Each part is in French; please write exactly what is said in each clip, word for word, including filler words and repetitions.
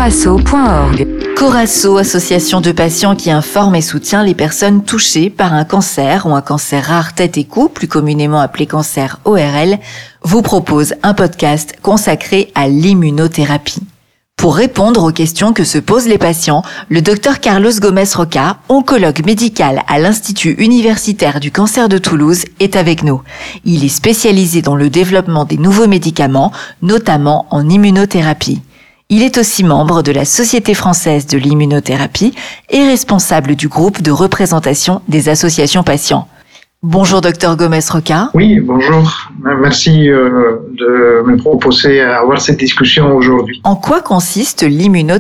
corasso point org. Corasso, association de patients qui informe et soutient les personnes touchées par un cancer ou un cancer rare tête et cou, plus communément appelé cancer O R L, vous propose un podcast consacré à l'immunothérapie. Pour répondre aux questions que se posent les patients, le docteur Carlos Gomes Roca, oncologue médical à l'Institut universitaire du cancer de Toulouse, est avec nous. Il est spécialisé dans le développement des nouveaux médicaments, notamment en immunothérapie. Il est aussi membre de la Société française de l'immunothérapie et responsable du groupe de représentation des associations patients. Bonjour docteur Gomes Roca. Oui, bonjour. Merci euh, de me proposer à avoir cette discussion aujourd'hui. En quoi consiste l'immunothérapie ?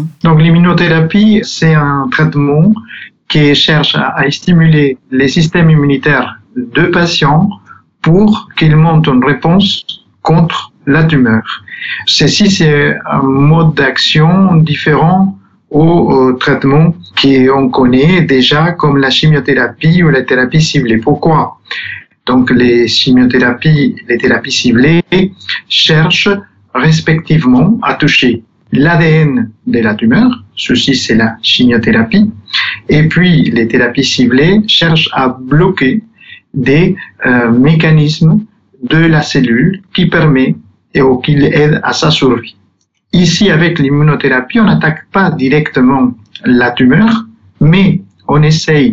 Donc l'immunothérapie, c'est un traitement qui cherche à stimuler les systèmes immunitaires de patients pour qu'ils montent une réponse contre la tumeur. Ceci, c'est un mode d'action différent au, au traitement qu'on connaît déjà comme la chimiothérapie ou la thérapie ciblée. Pourquoi ? Donc les chimiothérapies, les thérapies ciblées cherchent respectivement à toucher l'A D N de la tumeur, ceci c'est la chimiothérapie, et puis les thérapies ciblées cherchent à bloquer des euh, mécanismes de la cellule qui permet et ou qui aide à sa survie. Ici, avec l'immunothérapie, on n'attaque pas directement la tumeur, mais on essaye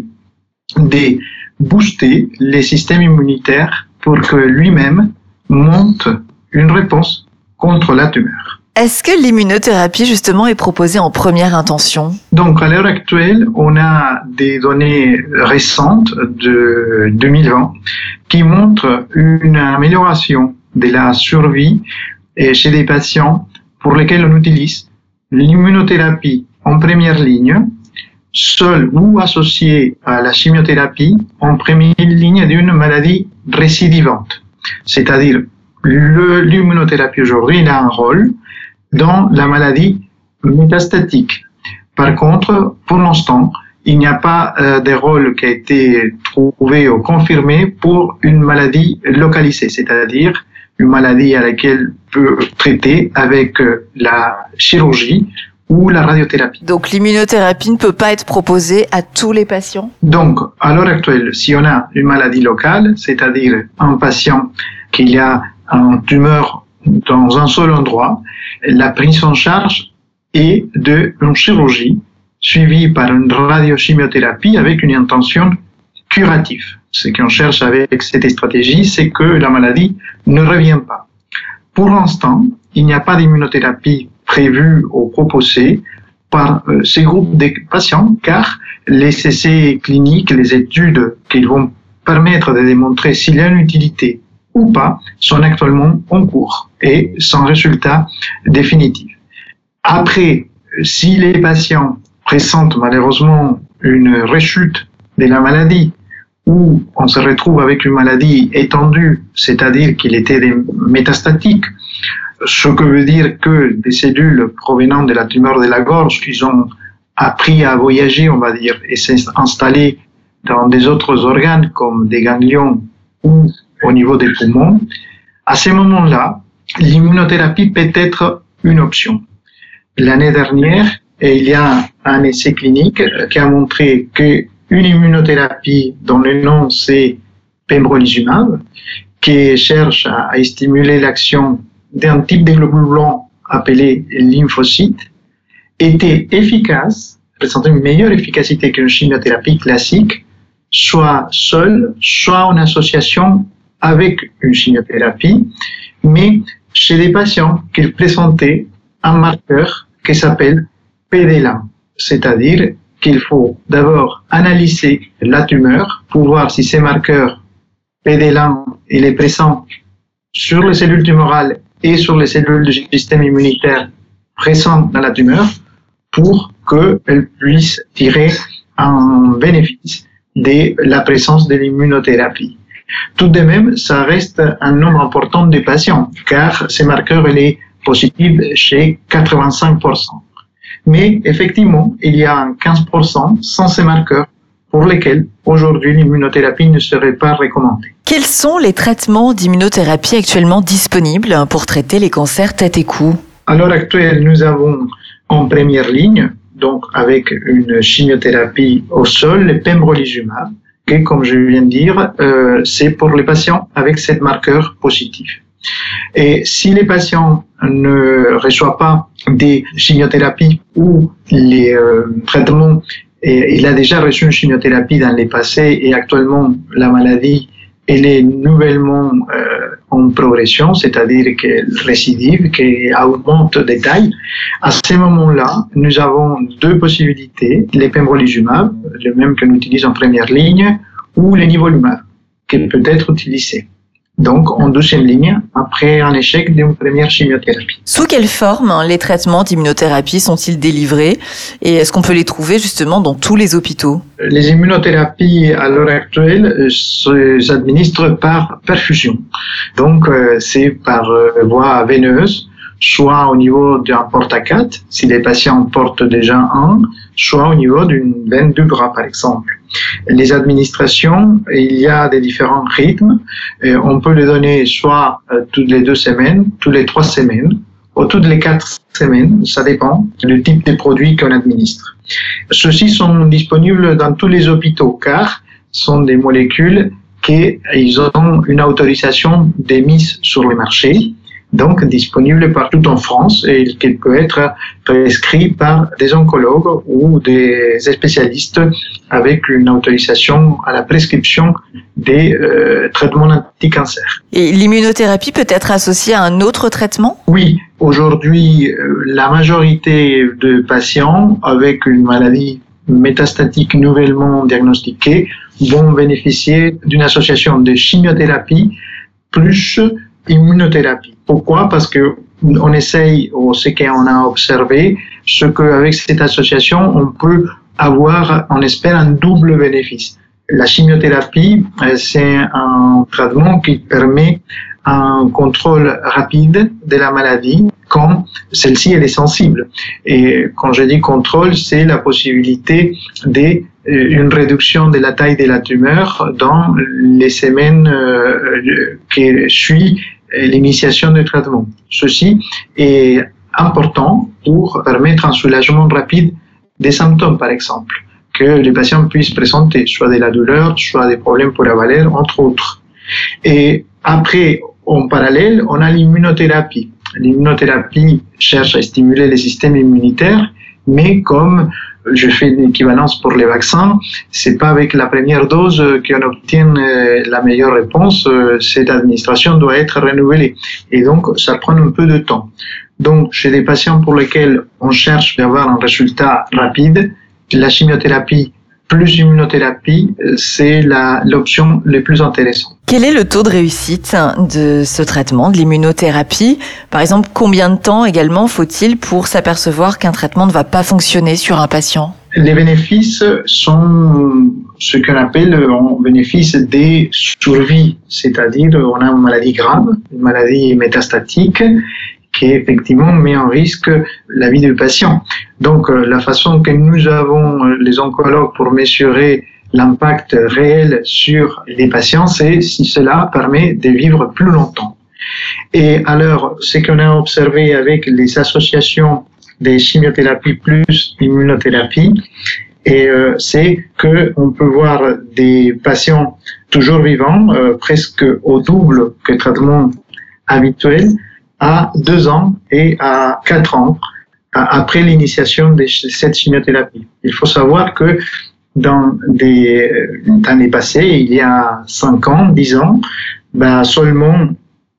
de booster les systèmes immunitaires pour que lui-même monte une réponse contre la tumeur. Est-ce que l'immunothérapie, justement, est proposée en première intention ? Donc, à l'heure actuelle, on a des données récentes de deux mille vingt qui montrent une amélioration de la survie chez des patients pour lesquels on utilise l'immunothérapie en première ligne, seule ou associée à la chimiothérapie en première ligne d'une maladie récidivante. C'est-à-dire, le, l'immunothérapie aujourd'hui a un rôle dans la maladie métastatique. Par contre, pour l'instant, il n'y a pas euh, de rôle qui a été trouvé ou confirmé pour une maladie localisée, c'est-à-dire une maladie à laquelle on peut traiter avec euh, la chirurgie ou la radiothérapie. Donc l'immunothérapie ne peut pas être proposée à tous les patients ? Donc, à l'heure actuelle, si on a une maladie locale, c'est-à-dire un patient qui a une tumeur dans un seul endroit, la prise en charge est d'une chirurgie suivie par une radiochimiothérapie avec une intention curative. Ce qu'on cherche avec cette stratégie, c'est que la maladie ne revient pas. Pour l'instant, il n'y a pas d'immunothérapie prévue ou proposée par euh, ces groupes de patients, car les essais cliniques, les études qui vont permettre de démontrer s'il y a une utilité ou pas, sont actuellement en cours et sans résultat définitif. Après, si les patients présentent malheureusement une rechute de la maladie ou on se retrouve avec une maladie étendue, c'est-à-dire qu'il était métastatique, ce que veut dire que des cellules provenant de la tumeur de la gorge, qui ont appris à voyager, on va dire, et s'installer dans des autres organes comme des ganglions ou au niveau des poumons, à ce moment-là, l'immunothérapie peut être une option. L'année dernière, il y a un essai clinique qui a montré qu'une immunothérapie dont le nom c'est pembrolizumab, qui cherche à stimuler l'action d'un type de globules blancs appelé lymphocytes, était efficace, présentait une meilleure efficacité qu'une chimiothérapie classique, soit seule, soit en association avec une chimiothérapie, mais chez des patients qui présentaient un marqueur qui s'appelle P D L un, c'est-à-dire qu'il faut d'abord analyser la tumeur pour voir si ce marqueur P D L un il est présent sur les cellules tumorales et sur les cellules du système immunitaire présentes dans la tumeur pour qu'elles puissent tirer un bénéfice de la présence de l'immunothérapie. Tout de même, ça reste un nombre important de patients, car ce marqueur il est positif chez quatre-vingt-cinq pour cent. Mais effectivement, il y a quinze pour cent sans ces marqueurs pour lesquels aujourd'hui l'immunothérapie ne serait pas recommandée. Quels sont les traitements d'immunothérapie actuellement disponibles pour traiter les cancers tête et cou ? À l'heure actuelle, nous avons en première ligne, donc avec une chimiothérapie au sol, le pembrolizumab, qui, comme je viens de dire, euh, c'est pour les patients avec cette marqueur positif. Et si les patients ne reçoivent pas des chimiothérapies ou les euh, traitements, et il a déjà reçu une chimiothérapie dans le passé et actuellement la maladie elle est nouvellement euh, en progression, c'est-à-dire qu'elle récidive, qu'elle augmente de taille. À ce moment-là, nous avons deux possibilités, les pembrolizumab, le même que nous utilisons en première ligne, ou les nivolumab, qui peut être utilisé. Donc, en deuxième ligne, après un échec d'une première chimiothérapie. Sous quelle forme les traitements d'immunothérapie sont-ils délivrés et est-ce qu'on peut les trouver justement dans tous les hôpitaux? Les immunothérapies à l'heure actuelle s'administrent par perfusion. Donc, c'est par voie veineuse, soit au niveau d'un porte-à-quatre, si les patients portent déjà un, soit au niveau d'une veine du bras, par exemple. Les administrations, il y a des différents rythmes. Et on peut les donner soit toutes les deux semaines, toutes les trois semaines, ou toutes les quatre semaines. Ça dépend du type de produit qu'on administre. Ceux-ci sont disponibles dans tous les hôpitaux car ce sont des molécules qui ont une autorisation de mise sur le marché. Donc disponible partout en France et qui peut être prescrit par des oncologues ou des spécialistes avec une autorisation à la prescription des euh, traitements anti-cancer. Et l'immunothérapie peut être associée à un autre traitement ? Oui, aujourd'hui, euh, la majorité de patients avec une maladie métastatique nouvellement diagnostiquée vont bénéficier d'une association de chimiothérapie plus immunothérapie. Pourquoi? Parce que on essaye, ou ce qu'on a observé, ce qu'avec cette association, on peut avoir, on espère, un double bénéfice. La chimiothérapie, c'est un traitement qui permet un contrôle rapide de la maladie quand celle-ci elle est sensible. Et quand je dis contrôle, c'est la possibilité d'une réduction de la taille de la tumeur dans les semaines qui suivent l'initiation du traitement. Ceci est important pour permettre un soulagement rapide des symptômes, par exemple, que les patients puissent présenter, soit de la douleur, soit des problèmes pour avaler, entre autres. Et après, en parallèle, on a l'immunothérapie. L'immunothérapie cherche à stimuler le système immunitaire, mais comme je fais une équivalence pour les vaccins, c'est pas avec la première dose qu'on obtient la meilleure réponse. Cette administration doit être renouvelée. Et donc, ça prend un peu de temps. Donc, chez des patients pour lesquels on cherche à avoir un résultat rapide, la chimiothérapie plus immunothérapie, c'est la, l'option la plus intéressante. Quel est le taux de réussite de ce traitement, de l'immunothérapie ? Par exemple, combien de temps également faut-il pour s'apercevoir qu'un traitement ne va pas fonctionner sur un patient ? Les bénéfices sont ce qu'on appelle un bénéfice des survies, c'est-à-dire on a une maladie grave, une maladie métastatique, qui effectivement met en risque la vie du patient. Donc, la façon que nous avons, les oncologues, pour mesurer l'impact réel sur les patients, c'est si cela permet de vivre plus longtemps. Et alors, ce qu'on a observé avec les associations des chimiothérapies plus immunothérapie, et euh, c'est que on peut voir des patients toujours vivants, euh, presque au double que le traitement habituel, à deux ans et à quatre ans après l'initiation de cette chimiothérapie. Il faut savoir que dans des années passées, il y a cinq ans, dix ans, ben seulement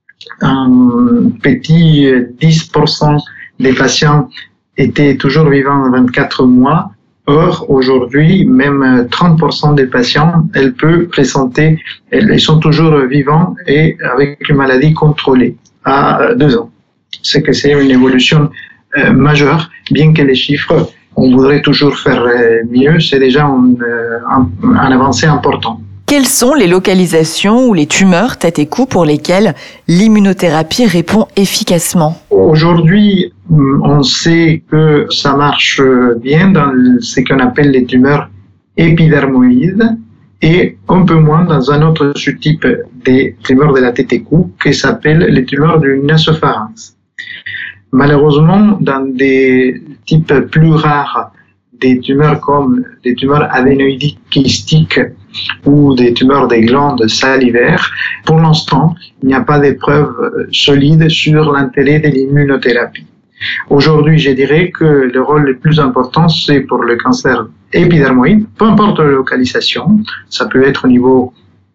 un petit dix pour cent des patients étaient toujours vivants à vingt-quatre mois. Or, aujourd'hui, même trente pour cent des patients, elles peuvent présenter, elles sont toujours vivants et avec une maladie contrôlée à deux ans. C'est que c'est une évolution euh, majeure, bien que les chiffres, on voudrait toujours faire mieux, c'est déjà un, un, un avancée important. Quelles sont les localisations ou les tumeurs tête et cou pour lesquelles l'immunothérapie répond efficacement ? Aujourd'hui, on sait que ça marche bien dans ce qu'on appelle les tumeurs épidermoïdes, et un peu moins dans un autre sous-type des tumeurs de la tête et cou qui s'appelle les tumeurs du nasopharynx. Malheureusement, dans des types plus rares, des tumeurs comme des tumeurs adénoïdiques kystiques ou des tumeurs des glandes salivaires, pour l'instant, il n'y a pas de preuves solides sur l'intérêt de l'immunothérapie. Aujourd'hui, je dirais que le rôle le plus important, c'est pour le cancer épidermoïde, peu importe la localisation, ça peut être au niveau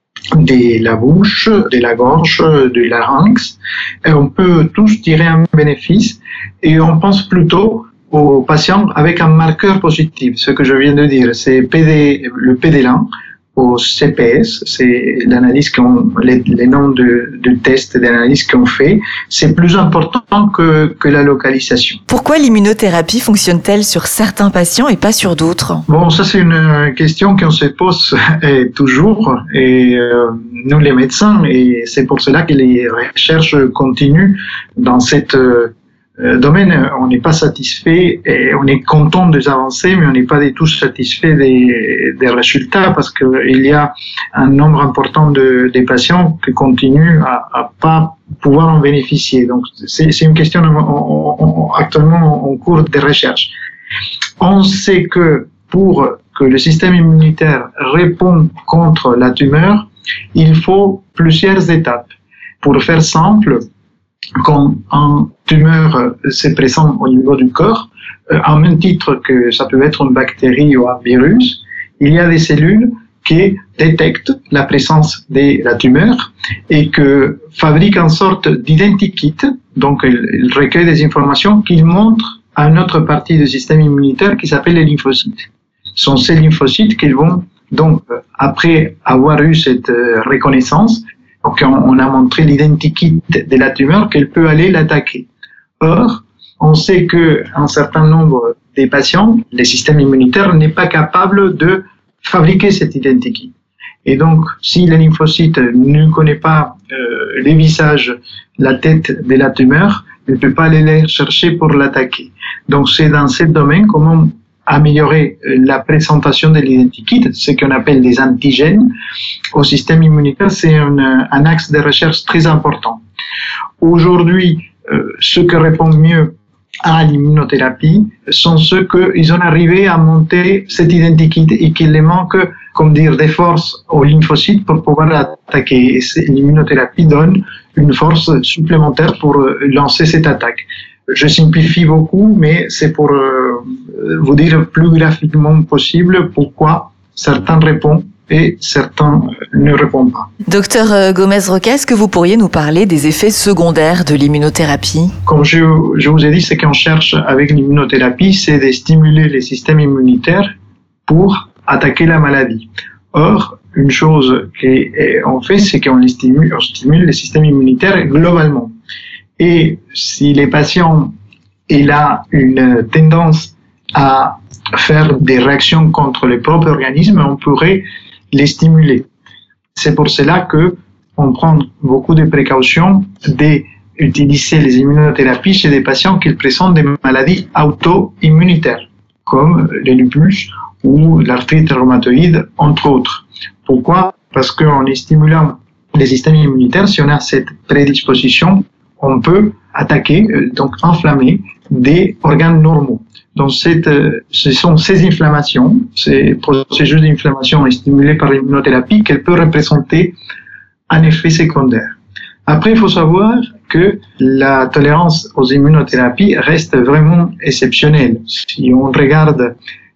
de la bouche, de la gorge, du larynx, et on peut tous tirer un bénéfice, et on pense plutôt aux patients avec un marqueur positif, ce que je viens de dire, c'est P D, le P D L un, au C P S, c'est l'analyse qu'on, les, les noms de, de tests d'analyse qu'on fait, c'est plus important que, que la localisation. Pourquoi l'immunothérapie fonctionne-t-elle sur certains patients et pas sur d'autres? Bon, ça c'est une question qu'on se pose eh, toujours, et euh, nous les médecins, et c'est pour cela que les recherches continuent dans cette euh, domaine. On n'est pas satisfait, et on est content des avancées, mais on n'est pas du tout satisfait des, des résultats parce qu'il y a un nombre important de, de patients qui continuent à, à pas pouvoir en bénéficier. Donc, c'est, c'est une question en, en, actuellement en cours de recherche. On sait que pour que le système immunitaire réponde contre la tumeur, il faut plusieurs étapes. Pour faire simple, quand un tumeur se présente au niveau du corps, en même titre que ça peut être une bactérie ou un virus, il y a des cellules qui détectent la présence de la tumeur et que fabriquent une sorte d'identikit, donc ils recueillent des informations qu'ils montrent à une autre partie du système immunitaire qui s'appelle les lymphocytes. Ce sont ces lymphocytes qui vont, donc, après avoir eu cette reconnaissance, donc on a montré l'identikit de la tumeur qu'elle peut aller l'attaquer. Or, on sait qu'un certain nombre des patients, le système immunitaire n'est pas capable de fabriquer cet identikit. Et donc, si le lymphocyte ne connaît pas euh, les visages, la tête de la tumeur, il ne peut pas aller les chercher pour l'attaquer. Donc, c'est dans ce domaine comment améliorer la présentation de l'identikit, ce qu'on appelle des antigènes, au système immunitaire, c'est un, un axe de recherche très important. Aujourd'hui, euh, ceux qui répondent mieux à l'immunothérapie sont ceux qui ont arrivé à monter cet identikit et qu'il les manque, comme dire, des forces aux lymphocytes pour pouvoir l'attaquer. Et l'immunothérapie donne une force supplémentaire pour lancer cette attaque. Je simplifie beaucoup, mais c'est pour euh, vous dire plus graphiquement possible pourquoi certains répondent et certains ne répondent pas. Docteur Gomez-Roca, est-ce que vous pourriez nous parler des effets secondaires de l'immunothérapie? Comme je, je vous ai dit, ce qu'on cherche avec l'immunothérapie, c'est de stimuler le système immunitaire pour attaquer la maladie. Or, une chose qu'on fait, c'est qu'on stimule, on stimule le système immunitaire globalement. Et si les patients il a une tendance à faire des réactions contre le propre organisme, on pourrait les stimuler. C'est pour cela que on prend beaucoup de précautions d'utiliser les immunothérapies chez des patients qui présentent des maladies auto-immunitaires, comme le lupus ou l'arthrite rhumatoïde, entre autres. Pourquoi? Parce qu'en stimulant les systèmes immunitaires, si on a cette prédisposition, on peut attaquer, donc inflammer, des organes normaux. Donc, cette, ce sont ces inflammations, ces processus d'inflammation stimulés par l'immunothérapie qu'elle peut représenter un effet secondaire. Après, il faut savoir que la tolérance aux immunothérapies reste vraiment exceptionnelle. Si on regarde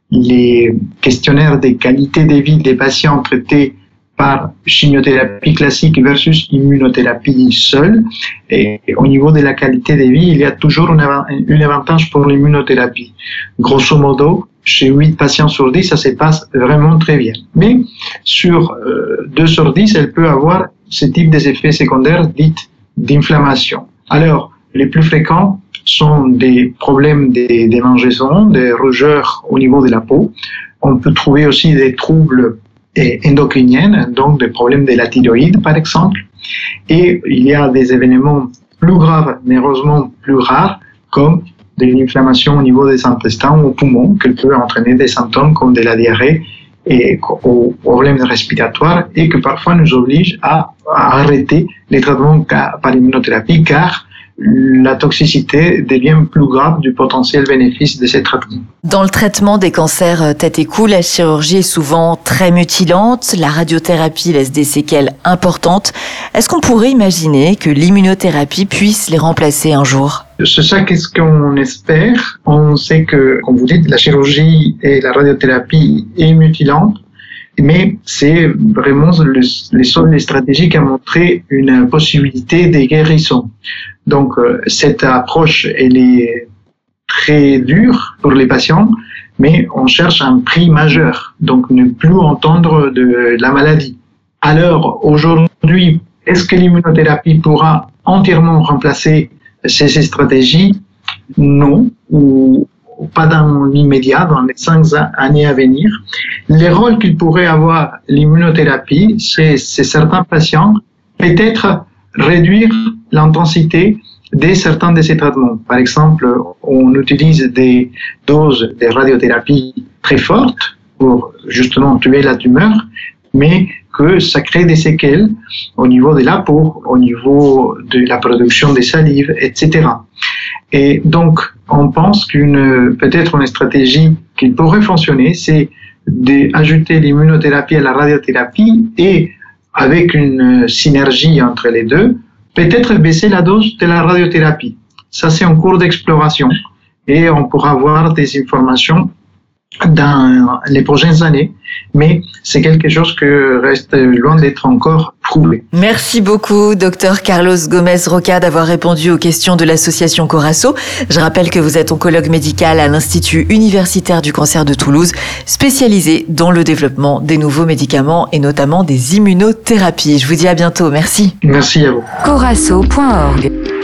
les questionnaires de qualité de vie des patients traités par chimiothérapie classique versus immunothérapie seule. Et au niveau de la qualité de vie, il y a toujours un avantage pour l'immunothérapie. Grosso modo, chez huit patients sur dix, ça se passe vraiment très bien. Mais sur euh, deux sur dix, elle peut avoir ce type d'effets secondaires dits d'inflammation. Alors, les plus fréquents sont des problèmes de démangeaison, des rougeurs au niveau de la peau. On peut trouver aussi des troubles endocriniennes, donc des problèmes de la thyroïde par exemple, et il y a des événements plus graves, mais heureusement plus rares, comme de l'inflammation au niveau des intestins ou poumons, qui peut entraîner des symptômes comme de la diarrhée et aux problèmes respiratoires et que parfois nous oblige à, à arrêter les traitements par immunothérapie car la toxicité devient plus grave du potentiel bénéfice de ces traitements. Dans le traitement des cancers tête et cou, la chirurgie est souvent très mutilante, la radiothérapie laisse des séquelles importantes. Est-ce qu'on pourrait imaginer que l'immunothérapie puisse les remplacer un jour ? C'est ça qu'est-ce qu'on espère. On sait que, comme vous dites, la chirurgie et la radiothérapie est mutilante, mais c'est vraiment le, les seules stratégies qui ont montré une possibilité de guérison. Donc, cette approche, elle est très dure pour les patients, mais on cherche un prix majeur, donc ne plus entendre de la maladie. Alors, aujourd'hui, est-ce que l'immunothérapie pourra entièrement remplacer ces stratégies? Non, ou pas dans l'immédiat, dans les cinq années à venir. Les rôles qu'il pourrait avoir l'immunothérapie, c'est, c'est certains patients, peut-être réduire l'intensité de certains de ces traitements. Par exemple, on utilise des doses de radiothérapie très fortes pour justement tuer la tumeur, mais que ça crée des séquelles au niveau de la peau, au niveau de la production des salives, et cetera. Et donc, on pense qu'une, peut-être une stratégie qui pourrait fonctionner, c'est d'ajouter l'immunothérapie à la radiothérapie et avec une synergie entre les deux, peut-être baisser la dose de la radiothérapie. Ça, c'est en cours d'exploration et on pourra avoir des informations dans les prochaines années, mais c'est quelque chose qui reste loin d'être encore prouvé. Merci beaucoup, docteur Carlos Gomez Roca, d'avoir répondu aux questions de l'association Coraso. Je rappelle que vous êtes oncologue médical à l'Institut universitaire du cancer de Toulouse, spécialisé dans le développement des nouveaux médicaments et notamment des immunothérapies. Je vous dis à bientôt. Merci. Merci à vous. coraso point org